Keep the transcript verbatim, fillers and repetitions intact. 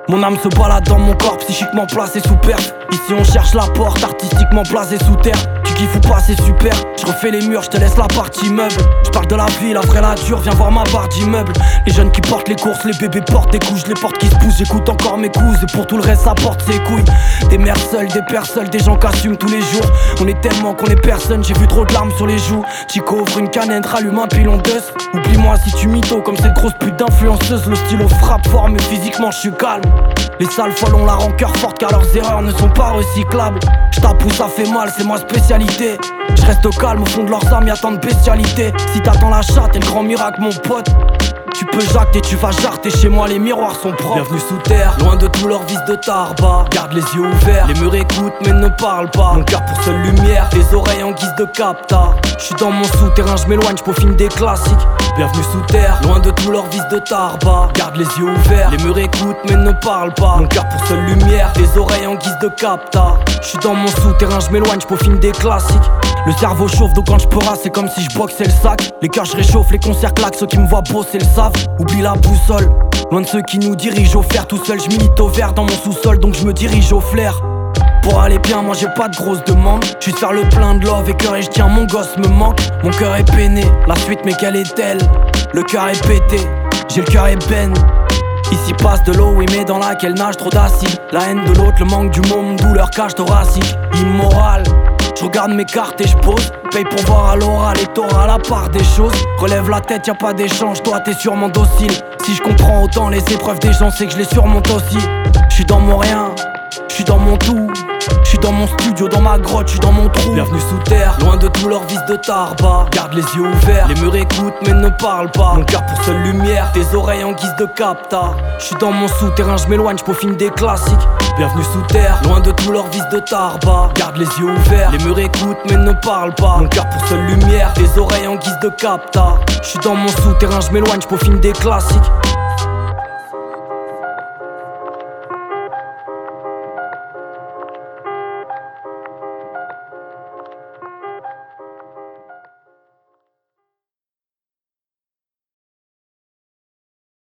Mon âme se balade dans mon corps, psychiquement placé sous perf. Ici on cherche la porte, artistiquement placé sous terre. Tu kiffes ou pas, c'est super. Je refais les murs, je te laisse la partie meuble. Je parle de la vie, la vraie, la dure, viens voir ma barre d'immeuble. Les jeunes qui portent les courses, les bébés portent des couches, les portes qui se poussent, j'écoute encore mes couses. Et pour tout le reste, ça porte ses couilles. Des mères seules, des pères seuls, des gens qui assument tous les jours. On est tellement qu'on est personne, j'ai vu trop de larmes sur les joues. Chico ouvre une canette, rallume un pilon d'œuf. Oublie-moi si tu mytho, comme cette grosse pute d'influenceuse. Le stylo frappe fort, mais physiquement je suis calme. Les sales folles ont la rancœur forte car leurs erreurs ne sont pas recyclables. J'tape où ça fait mal, c'est ma spécialité. Je reste au calme, au fond de leurs âmes y'a tant de bestialité. Si t'attends la chatte et le grand miracle mon pote, tu peux jacter, tu vas jarter, chez moi les miroirs sont propres. Bienvenue sous terre, loin de tous leurs vices de tarba. Garde les yeux ouverts, les murs écoutent mais ne parlent pas. Mon cœur pour seule lumière, les oreilles en guise de capta. J'suis dans mon souterrain, j'm'éloigne, j'peaufine des classiques. Bienvenue sous terre, loin de tous leurs vices de tarba. Garde les yeux ouverts, les murs écoutent mais ne parlent pas. Mon cœur pour seule lumière, les oreilles en guise de capta. J'suis dans mon souterrain, j'm'éloigne, j'peaufine des classiques. Le cerveau chauffe donc quand j'peux c'est comme si j'boxais le sac. Les cœurs j'réchauffe, les concerts claquent, ceux qui me voient bosser le savent. Oublie la boussole, loin de ceux qui nous dirigent au fer. Tout seul j'milite au vert dans mon sous-sol donc j'me dirige au flair. Pour aller bien, moi j'ai pas de grosses demandes. J'suis faire le plein de love et cœur et j'tiens mon gosse me manque. Mon cœur est peiné, la suite mais quelle est-elle? Le cœur est pété, j'ai le cœur ébène. Ici passe de l'eau, oui mais dans laquelle nage trop d'acide. La haine de l'autre, le manque du monde, douleur cage thoracique. Immoral, je regarde mes cartes et je pose. Paye pour voir à l'oral et t'auras la part des choses. Relève la tête, y'a pas d'échange, toi t'es sûrement docile. Si je comprends autant les épreuves des gens, c'est que je les surmonte aussi. J'suis dans mon rien, j'suis dans mon tout. J'suis dans mon studio, dans ma grotte, j'suis dans mon trou. Bienvenue sous terre, loin de tous leurs vices de tarba. Garde les yeux ouverts, les murs écoutent mais ne parlent pas. Mon cœur pour seule lumière, tes oreilles en guise de capta. J'suis dans mon souterrain, j'm'éloigne, j'peaufine des classiques. Bienvenue sous terre, loin de tous leurs vices de tarba. Garde les yeux ouverts, les murs écoutent mais ne parlent pas. Mon cœur pour seule lumière, tes oreilles en guise de capta. J'suis dans mon souterrain, j'm'éloigne, j'peaufine des classiques.